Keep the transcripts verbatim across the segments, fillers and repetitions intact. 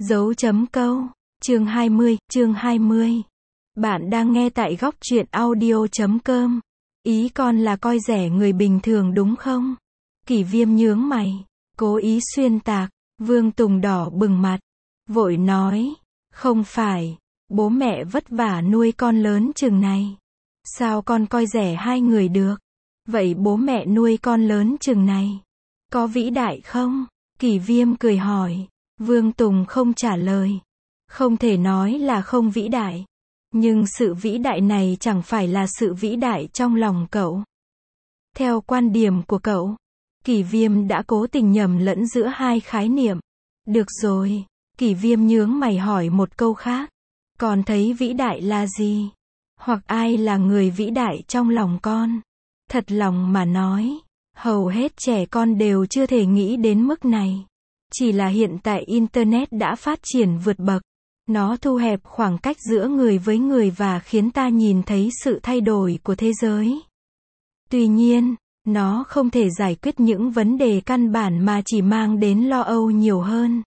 Dấu chấm câu. Chương hai mươi, chương hai mươi. Bạn đang nghe tại góc truyện audio chấm com. Ý con là coi rẻ người bình thường đúng không? Kỷ Viêm nhướng mày, cố ý xuyên tạc. Vương Tùng đỏ bừng mặt, vội nói, không phải, bố mẹ vất vả nuôi con lớn chừng này. Sao con coi rẻ hai người được? Vậy bố mẹ nuôi con lớn chừng này, có vĩ đại không? Kỷ Viêm cười hỏi. Vương Tùng không trả lời. Không thể nói là không vĩ đại. Nhưng sự vĩ đại này chẳng phải là sự vĩ đại trong lòng cậu. Theo quan điểm của cậu, Kỷ Viêm đã cố tình nhầm lẫn giữa hai khái niệm. Được rồi, Kỷ Viêm nhướng mày hỏi một câu khác. Con thấy vĩ đại là gì? Hoặc ai là người vĩ đại trong lòng con? Thật lòng mà nói, hầu hết trẻ con đều chưa thể nghĩ đến mức này. Chỉ là hiện tại Internet đã phát triển vượt bậc. Nó thu hẹp khoảng cách giữa người với người và khiến ta nhìn thấy sự thay đổi của thế giới. Tuy nhiên, nó không thể giải quyết những vấn đề căn bản mà chỉ mang đến lo âu nhiều hơn.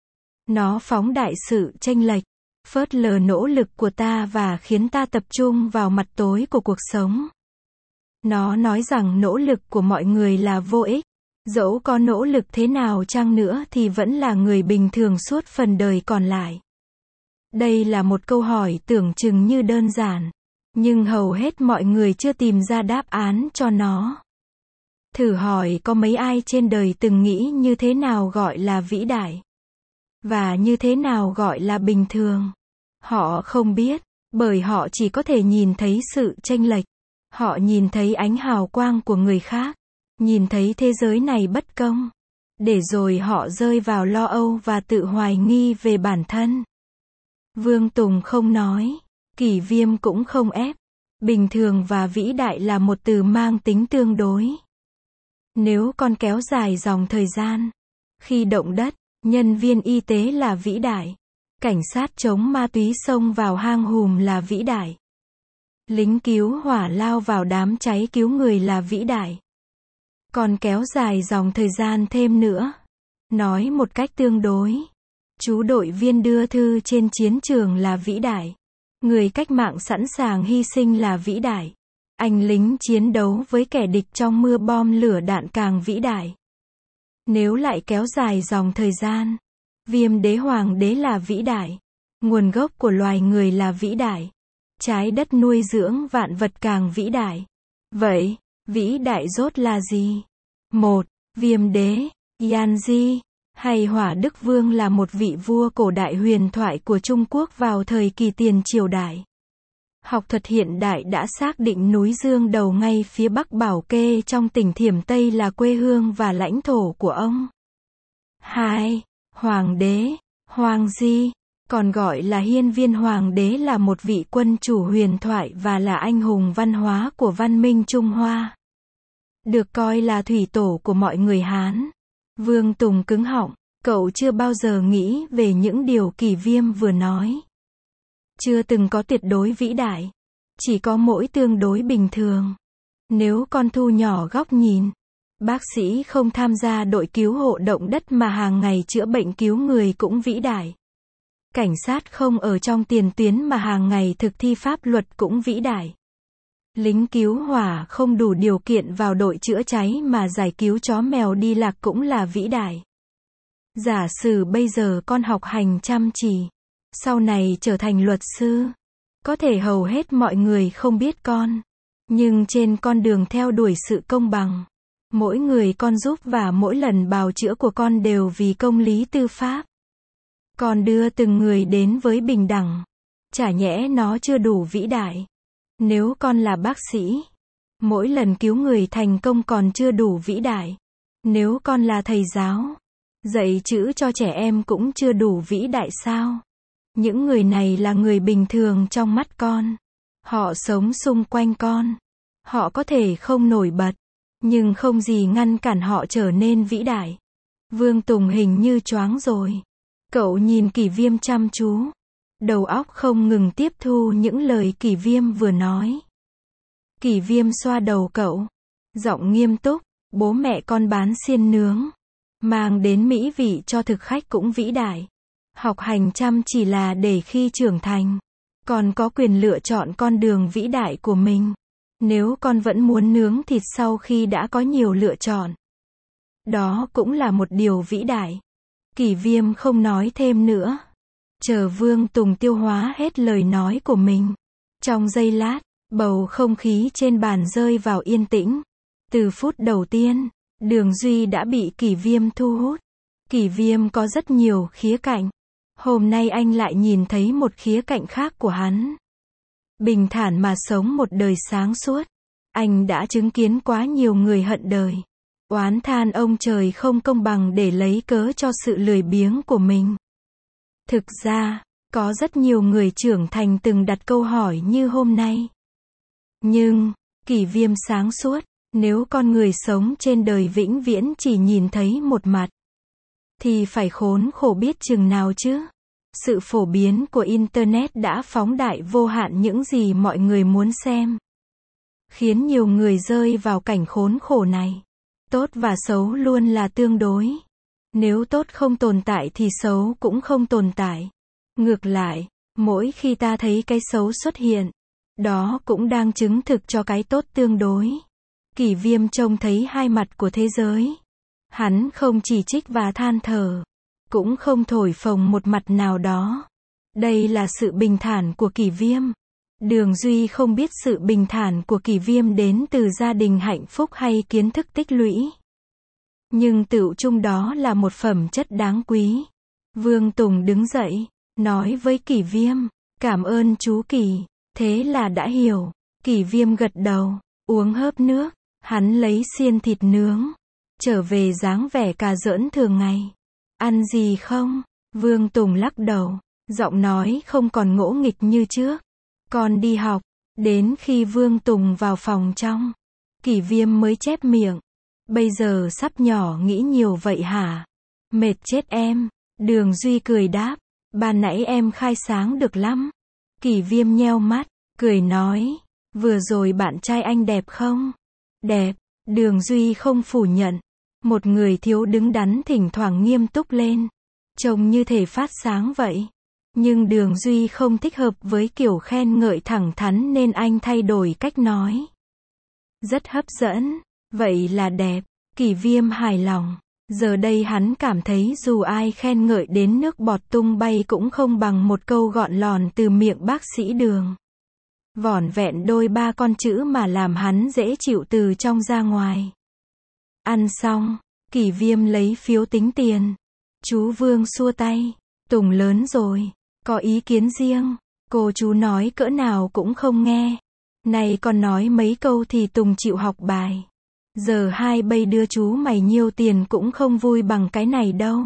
Nó phóng đại sự chênh lệch, phớt lờ nỗ lực của ta và khiến ta tập trung vào mặt tối của cuộc sống. Nó nói rằng nỗ lực của mọi người là vô ích. Dẫu có nỗ lực thế nào chăng nữa thì vẫn là người bình thường suốt phần đời còn lại. Đây là một câu hỏi tưởng chừng như đơn giản, nhưng hầu hết mọi người chưa tìm ra đáp án cho nó. Thử hỏi có mấy ai trên đời từng nghĩ như thế nào gọi là vĩ đại? Và như thế nào gọi là bình thường? Họ không biết, bởi họ chỉ có thể nhìn thấy sự chênh lệch. Họ nhìn thấy ánh hào quang của người khác. Nhìn thấy thế giới này bất công. Để rồi họ rơi vào lo âu và tự hoài nghi về bản thân. Vương Tùng không nói. Kỷ Viêm cũng không ép. Bình thường và vĩ đại là một từ mang tính tương đối. Nếu con kéo dài dòng thời gian, khi động đất, nhân viên y tế là vĩ đại. Cảnh sát chống ma túy xông vào hang hùm là vĩ đại. Lính cứu hỏa lao vào đám cháy cứu người là vĩ đại. Còn kéo dài dòng thời gian thêm nữa. Nói một cách tương đối. Chú đội viên đưa thư trên chiến trường là vĩ đại. Người cách mạng sẵn sàng hy sinh là vĩ đại. Anh lính chiến đấu với kẻ địch trong mưa bom lửa đạn càng vĩ đại. Nếu lại kéo dài dòng thời gian, Viêm đế hoàng đế là vĩ đại. Nguồn gốc của loài người là vĩ đại. Trái đất nuôi dưỡng vạn vật càng vĩ đại. Vậy, vĩ đại rốt là gì? Một. Viêm đế, Yanji, hay Hỏa Đức Vương là một vị vua cổ đại huyền thoại của Trung Quốc vào thời kỳ tiền triều đại. Học thuật hiện đại đã xác định núi Dương Đầu ngay phía bắc Bảo Kê trong tỉnh Thiểm Tây là quê hương và lãnh thổ của ông. Hai. Hoàng đế, Hoàng Di, còn gọi là Hiên Viên Hoàng đế là một vị quân chủ huyền thoại và là anh hùng văn hóa của văn minh Trung Hoa. Được coi là thủy tổ của mọi người Hán. Vương Tùng cứng họng, cậu chưa bao giờ nghĩ về những điều Kỷ Viêm vừa nói. Chưa từng có tuyệt đối vĩ đại. Chỉ có mỗi tương đối bình thường. Nếu con thu nhỏ góc nhìn, bác sĩ không tham gia đội cứu hộ động đất mà hàng ngày chữa bệnh cứu người cũng vĩ đại. Cảnh sát không ở trong tiền tuyến mà hàng ngày thực thi pháp luật cũng vĩ đại. Lính cứu hỏa không đủ điều kiện vào đội chữa cháy mà giải cứu chó mèo đi lạc cũng là vĩ đại. Giả sử bây giờ con học hành chăm chỉ, sau này trở thành luật sư, có thể hầu hết mọi người không biết con. Nhưng trên con đường theo đuổi sự công bằng, mỗi người con giúp và mỗi lần bào chữa của con đều vì công lý tư pháp. Con đưa từng người đến với bình đẳng. Chả nhẽ nó chưa đủ vĩ đại? Nếu con là bác sĩ, mỗi lần cứu người thành công còn chưa đủ vĩ đại. Nếu con là thầy giáo, dạy chữ cho trẻ em cũng chưa đủ vĩ đại sao? Những người này là người bình thường trong mắt con. Họ sống xung quanh con. Họ có thể không nổi bật, nhưng không gì ngăn cản họ trở nên vĩ đại. Vương Tùng hình như choáng rồi. Cậu nhìn Kỷ Viêm chăm chú. Đầu óc không ngừng tiếp thu những lời Kỷ Viêm vừa nói. Kỷ Viêm xoa đầu cậu. Giọng nghiêm túc. Bố mẹ con bán xiên nướng, mang đến mỹ vị cho thực khách cũng vĩ đại. Học hành chăm chỉ là để khi trưởng thành, con có quyền lựa chọn con đường vĩ đại của mình. Nếu con vẫn muốn nướng thịt sau khi đã có nhiều lựa chọn, đó cũng là một điều vĩ đại. Kỷ Viêm không nói thêm nữa. Chờ Vương Tùng tiêu hóa hết lời nói của mình. Trong giây lát, bầu không khí trên bàn rơi vào yên tĩnh. Từ phút đầu tiên, Đường Duy đã bị Kỷ Viêm thu hút. Kỷ Viêm có rất nhiều khía cạnh. Hôm nay anh lại nhìn thấy một khía cạnh khác của hắn. Bình thản mà sống một đời sáng suốt. Anh đã chứng kiến quá nhiều người hận đời, oán than ông trời không công bằng để lấy cớ cho sự lười biếng của mình. Thực ra, có rất nhiều người trưởng thành từng đặt câu hỏi như hôm nay. Nhưng, Kỷ Viêm sáng suốt, nếu con người sống trên đời vĩnh viễn chỉ nhìn thấy một mặt, thì phải khốn khổ biết chừng nào chứ. Sự phổ biến của Internet đã phóng đại vô hạn những gì mọi người muốn xem, khiến nhiều người rơi vào cảnh khốn khổ này. Tốt và xấu luôn là tương đối. Nếu tốt không tồn tại thì xấu cũng không tồn tại. Ngược lại, mỗi khi ta thấy cái xấu xuất hiện, đó cũng đang chứng thực cho cái tốt tương đối. Kỷ Viêm trông thấy hai mặt của thế giới. Hắn không chỉ trích và than thở, cũng không thổi phồng một mặt nào đó. Đây là sự bình thản của Kỷ Viêm. Đường Duy không biết sự bình thản của Kỷ Viêm đến từ gia đình hạnh phúc hay kiến thức tích lũy. Nhưng tựu chung đó là một phẩm chất đáng quý. Vương Tùng đứng dậy, nói với Kỷ Viêm, cảm ơn chú Kỷ, thế là đã hiểu. Kỷ Viêm gật đầu, uống hớp nước, hắn lấy xiên thịt nướng, trở về dáng vẻ cà giỡn thường ngày. Ăn gì không? Vương Tùng lắc đầu, giọng nói không còn ngỗ nghịch như trước. Con đi học. Đến khi Vương Tùng vào phòng trong, Kỷ Viêm mới chép miệng. Bây giờ sắp nhỏ nghĩ nhiều vậy hả? Mệt chết em. Đường Duy cười đáp, ban nãy em khai sáng được lắm. Kỷ Viêm nheo mắt, cười nói, vừa rồi bạn trai anh đẹp không? Đẹp. Đường Duy không phủ nhận. Một người thiếu đứng đắn thỉnh thoảng nghiêm túc lên, trông như thể phát sáng vậy. Nhưng Đường Duy không thích hợp với kiểu khen ngợi thẳng thắn nên anh thay đổi cách nói. Rất hấp dẫn. Vậy là đẹp. Kỷ Viêm hài lòng. Giờ đây hắn cảm thấy dù ai khen ngợi đến nước bọt tung bay cũng không bằng một câu gọn lòn từ miệng bác sĩ Đường. Vỏn vẹn đôi ba con chữ mà làm hắn dễ chịu từ trong ra ngoài. Ăn xong, Kỷ Viêm lấy phiếu tính tiền. Chú Vương xua tay. Tùng lớn rồi, có ý kiến riêng. Cô chú nói cỡ nào cũng không nghe. Này còn nói mấy câu thì Tùng chịu học bài. Giờ hai bây đưa chú mày nhiêu tiền cũng không vui bằng cái này đâu.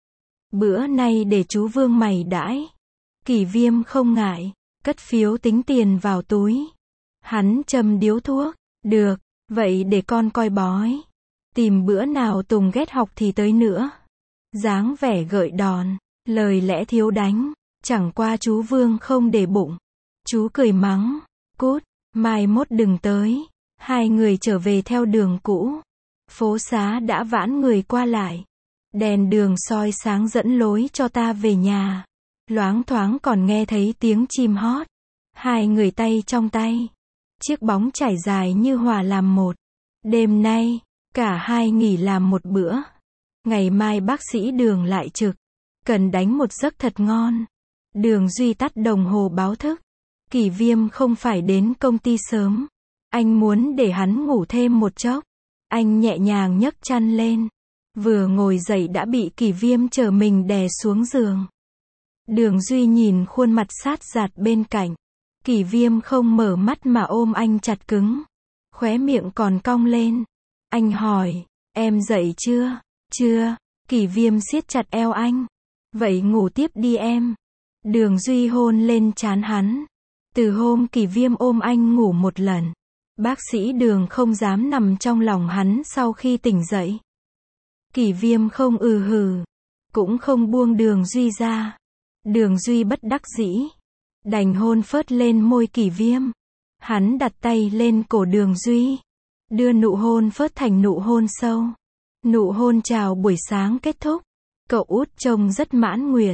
Bữa nay để chú Vương mày đãi. Kỷ Viêm không ngại, cất phiếu tính tiền vào túi. Hắn châm điếu thuốc. Được, vậy để con coi bói. Tìm bữa nào Tùng ghét học thì tới nữa. Dáng vẻ gợi đòn, lời lẽ thiếu đánh. Chẳng qua chú Vương không để bụng. Chú cười mắng, cút, mai mốt đừng tới. Hai người trở về theo đường cũ. Phố xá đã vãn người qua lại. Đèn đường soi sáng dẫn lối cho ta về nhà. Loáng thoáng còn nghe thấy tiếng chim hót. Hai người tay trong tay. Chiếc bóng trải dài như hòa làm một. Đêm nay, cả hai nghỉ làm một bữa. Ngày mai bác sĩ Đường lại trực. Cần đánh một giấc thật ngon. Đường Duy tắt đồng hồ báo thức. Kỷ Viêm không phải đến công ty sớm. Anh muốn để hắn ngủ thêm một chốc. Anh nhẹ nhàng nhấc chăn lên. Vừa ngồi dậy đã bị Kỷ Viêm trở mình đè xuống giường. Đường Duy nhìn khuôn mặt sát giạt bên cạnh. Kỷ Viêm không mở mắt mà ôm anh chặt cứng. Khóe miệng còn cong lên. Anh hỏi, em dậy chưa? Chưa. Kỷ Viêm siết chặt eo anh. Vậy ngủ tiếp đi em. Đường Duy hôn lên trán hắn. Từ hôm Kỷ Viêm ôm anh ngủ một lần, bác sĩ Đường không dám nằm trong lòng hắn sau khi tỉnh dậy. Kỷ Viêm không ừ hừ, cũng không buông Đường Duy ra. Đường Duy bất đắc dĩ, đành hôn phớt lên môi Kỷ Viêm. Hắn đặt tay lên cổ Đường Duy, đưa nụ hôn phớt thành nụ hôn sâu. Nụ hôn chào buổi sáng kết thúc. Cậu út trông rất mãn nguyện.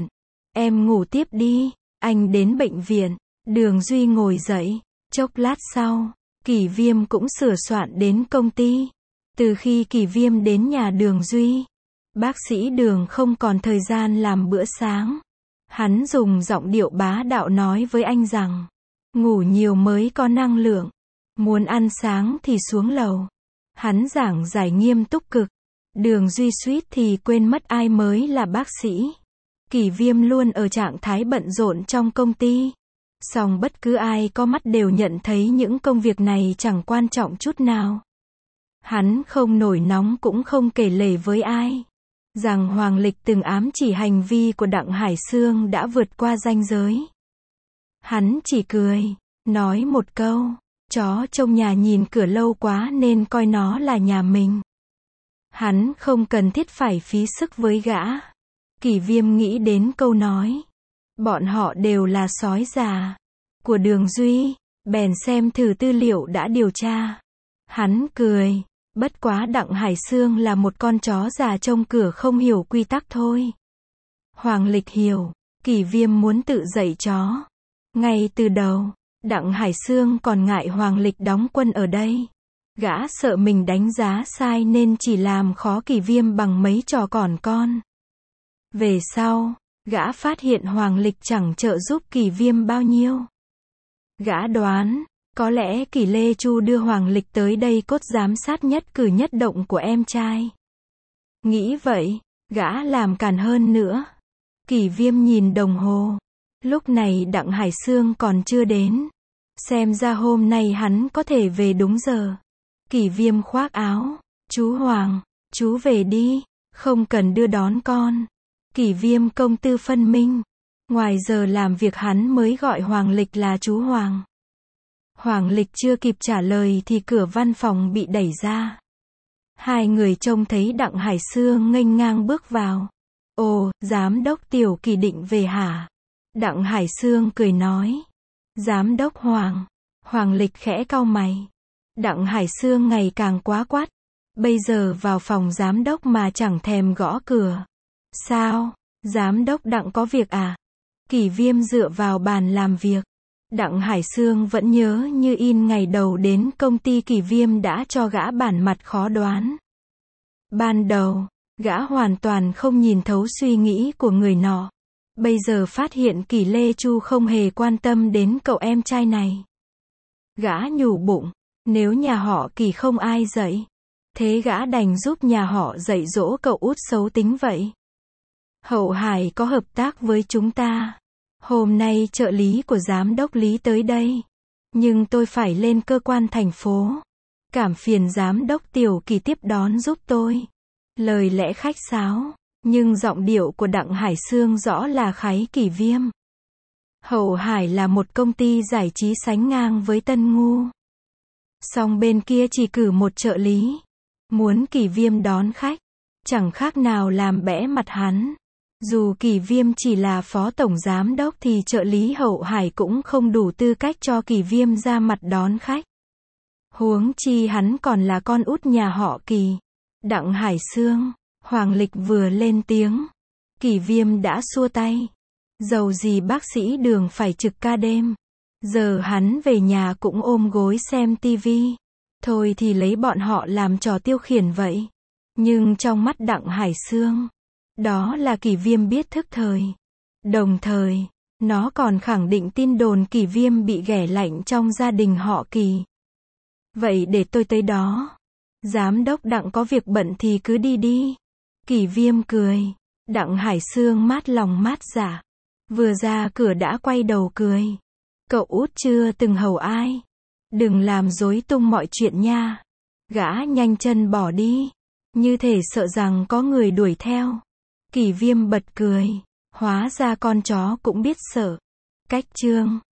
Em ngủ tiếp đi, anh đến bệnh viện. Đường Duy ngồi dậy. Chốc lát sau, Kỷ Viêm cũng sửa soạn đến công ty. Từ khi Kỷ Viêm đến nhà Đường Duy, bác sĩ Đường không còn thời gian làm bữa sáng. Hắn dùng giọng điệu bá đạo nói với anh rằng, ngủ nhiều mới có năng lượng. Muốn ăn sáng thì xuống lầu. Hắn giảng giải nghiêm túc cực. Đường Duy suýt thì quên mất ai mới là bác sĩ. Kỷ Viêm luôn ở trạng thái bận rộn trong công ty. Song bất cứ ai có mắt đều nhận thấy những công việc này chẳng quan trọng chút nào. Hắn không nổi nóng cũng không kể lể với ai rằng Hoàng Lịch từng ám chỉ hành vi của Đặng Hải Sương đã vượt qua ranh giới. Hắn chỉ cười, nói một câu, chó trong nhà nhìn cửa lâu quá nên coi nó là nhà mình. Hắn không cần thiết phải phí sức với gã. Kỷ Viêm nghĩ đến câu nói, bọn họ đều là sói già của Đường Duy, bèn xem thử tư liệu đã điều tra. Hắn cười, bất quá Đặng Hải Sương là một con chó già trông cửa không hiểu quy tắc thôi. Hoàng Lịch hiểu, Kỷ Viêm muốn tự dạy chó. Ngay từ đầu, Đặng Hải Sương còn ngại Hoàng Lịch đóng quân ở đây. Gã sợ mình đánh giá sai nên chỉ làm khó Kỷ Viêm bằng mấy trò còn con. Về sau, gã phát hiện Hoàng Lịch chẳng trợ giúp Kỷ Viêm bao nhiêu. Gã đoán, có lẽ Kỷ Lê Chu đưa Hoàng Lịch tới đây cốt giám sát nhất cử nhất động của em trai. Nghĩ vậy, gã làm càn hơn nữa. Kỷ Viêm nhìn đồng hồ. Lúc này Đặng Hải Sương còn chưa đến. Xem ra hôm nay hắn có thể về đúng giờ. Kỷ Viêm khoác áo. Chú Hoàng, chú về đi, không cần đưa đón con. Kỷ Viêm công tư phân minh. Ngoài giờ làm việc hắn mới gọi Hoàng Lịch là chú Hoàng. Hoàng Lịch chưa kịp trả lời thì cửa văn phòng bị đẩy ra. Hai người trông thấy Đặng Hải Sương nghênh ngang bước vào. Ồ, giám đốc Tiểu Kỷ định về hả? Đặng Hải Sương cười nói. Giám đốc Hoàng. Hoàng Lịch khẽ cau mày. Đặng Hải Sương ngày càng quá quắt. Bây giờ vào phòng giám đốc mà chẳng thèm gõ cửa. Sao? Giám đốc Đặng có việc à? Kỷ Viêm dựa vào bàn làm việc. Đặng Hải Sương vẫn nhớ như in ngày đầu đến công ty Kỷ Viêm đã cho gã bản mặt khó đoán. Ban đầu, gã hoàn toàn không nhìn thấu suy nghĩ của người nọ. Bây giờ phát hiện Kỷ Lê Chu không hề quan tâm đến cậu em trai này. Gã nhủ bụng, nếu nhà họ Kỷ không ai dạy, thế gã đành giúp nhà họ dạy dỗ cậu út xấu tính vậy. Hậu Hải có hợp tác với chúng ta. Hôm nay trợ lý của giám đốc Lý tới đây. Nhưng tôi phải lên cơ quan thành phố. Cảm phiền giám đốc Tiểu Kỷ tiếp đón giúp tôi. Lời lẽ khách sáo, nhưng giọng điệu của Đặng Hải Sương rõ là khái Kỷ Viêm. Hậu Hải là một công ty giải trí sánh ngang với Tân Ngu. Song bên kia chỉ cử một trợ lý. Muốn Kỷ Viêm đón khách, chẳng khác nào làm bẽ mặt hắn. Dù Kỷ Viêm chỉ là phó tổng giám đốc thì trợ lý Hậu Hải cũng không đủ tư cách cho Kỷ Viêm ra mặt đón khách. Huống chi hắn còn là con út nhà họ Kỷ. Đặng Hải Sương, Hoàng Lịch vừa lên tiếng. Kỷ Viêm đã xua tay. Dầu gì bác sĩ Đường phải trực ca đêm. Giờ hắn về nhà cũng ôm gối xem tivi. Thôi thì lấy bọn họ làm trò tiêu khiển vậy. Nhưng trong mắt Đặng Hải Sương, đó là Kỷ Viêm biết thức thời. Đồng thời, nó còn khẳng định tin đồn Kỷ Viêm bị ghẻ lạnh trong gia đình họ Kỷ. Vậy để tôi tới đó. Giám đốc Đặng có việc bận thì cứ đi đi. Kỷ Viêm cười. Đặng Hải Sương mát lòng mát dạ. Vừa ra cửa đã quay đầu cười. Cậu út chưa từng hầu ai. Đừng làm rối tung mọi chuyện nha. Gã nhanh chân bỏ đi. Như thể sợ rằng có người đuổi theo. Kỷ Viêm bật cười. Hóa ra con chó cũng biết sợ. Cách chương